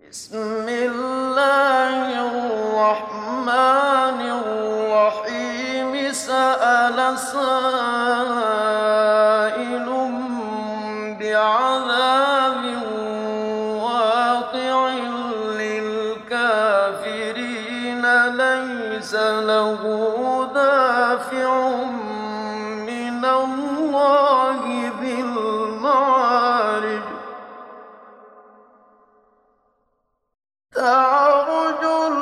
بسم الله الرحمن الرحيم سأل سائل بعذاب واقع للكافرين ليس له دافع من الله ذي المعارج تعرج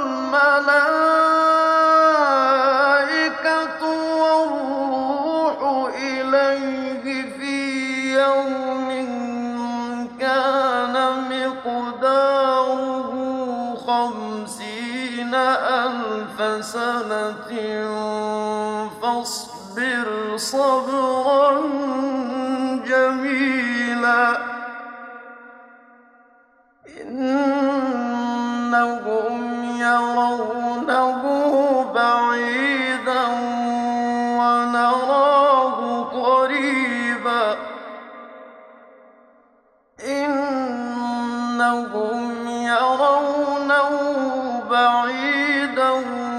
الملائكة والروح إليه في يوم كان مقداره 50,000 سنة فاصبر صبرا جميلا إنهم يرونه بعيدا ونراه قريبا إنهم يرونه بعيدا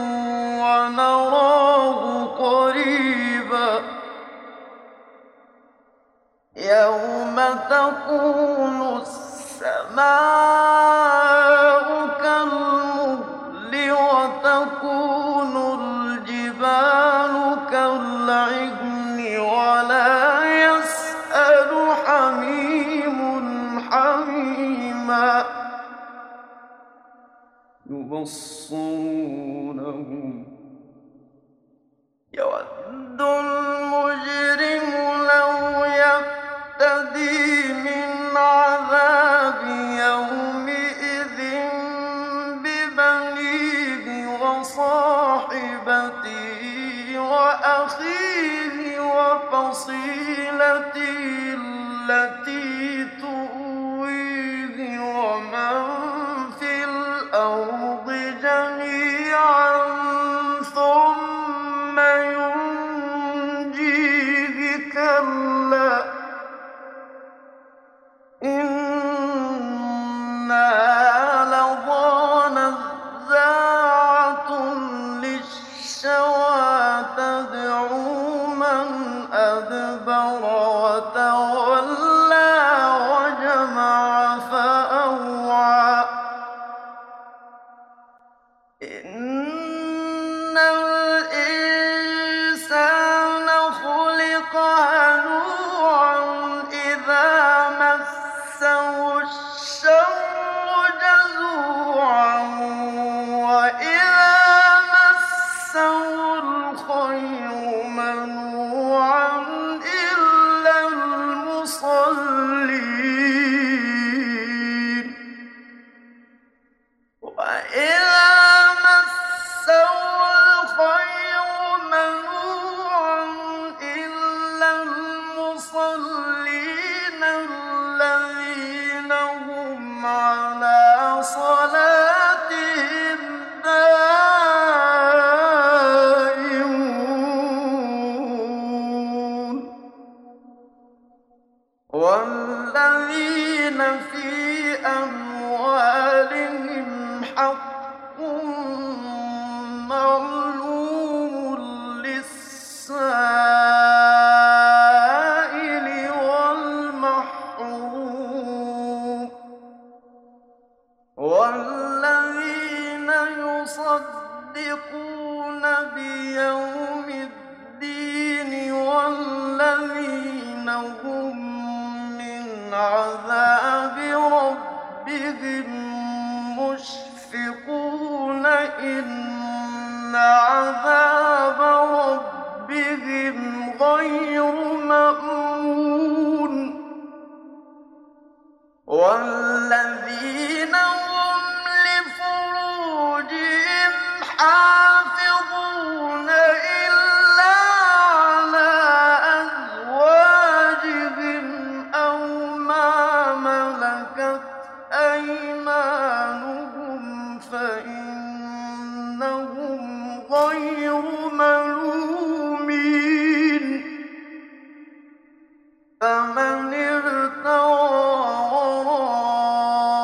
ونراه قريبا يوم تكون السماء كالمهل وتكون الجبال كالعهن ولا يسأل حميم حميما يبصرونهم يود المجرم لو يفتدي من عذاب يومئذ ببنيه وصاحبته وأخيه وفصيلته التي تؤويه ومن في الأرض جميعا ثم ينجيه كلا إنها لظى نزاعة للشوى تدعو من أدبر وتولى وجمع فأوعى إن الإنسان خلق هلوعا إذا مسه الشر جزوعا وإذا مسه الخير منوعا إلا المصلين وإذا مسه الخير منوعا إلا المصلين الذين هم على صلاتهم دائمون والذين في أموالهم حق معلوم للسائل والمحروم والذين يصدقون بيوم الدين والذين هم من عذاب ربهم مشفقون إن عذاب ربهم غير مأمون والذين هم لفروجهم حافظون إلا على أزواجهم أو ما ملكت أيمانهم فإنهم غير ملومين فمن ابتغى وراء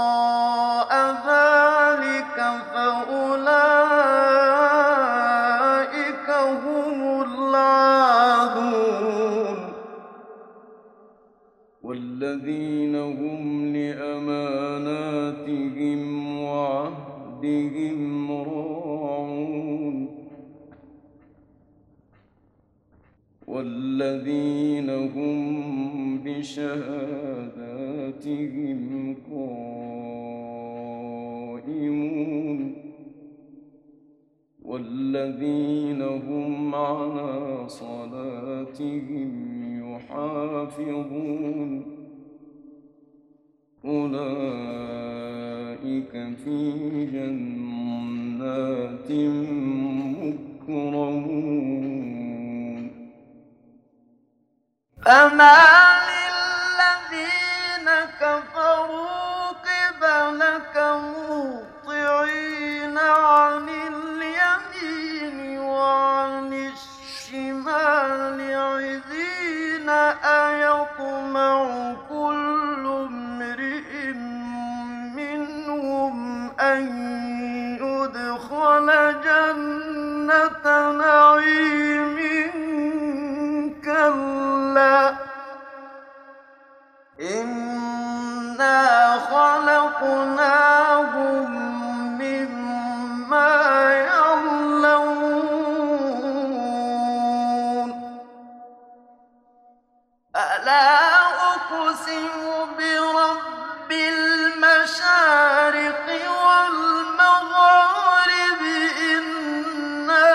الذين هم على صلاتهم يحافظون أولئك في جنات مكرمون فمال الذين كفروا قبلك مهطعين عن اليمين وعن الشمال عزين أيطمع كل امرئ منهم أن يدخل جنة نعيم كلا إنا خلقناهم مما يعلمون فلا أقسم برب المشارق والمغارب إنا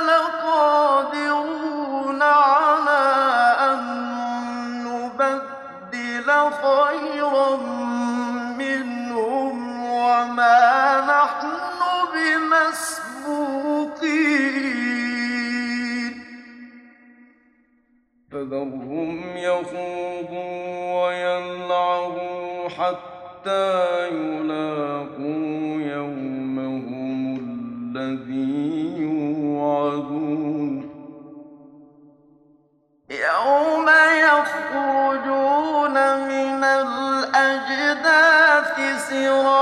لقادرون على أن نبدل خيرا منهم وما نحن بمسبوقين فذرهم يخوضوا ويلعبوا حتى يلاقوا يومهم الذي يوعدون يوم يخرجون من الأجداث سراعا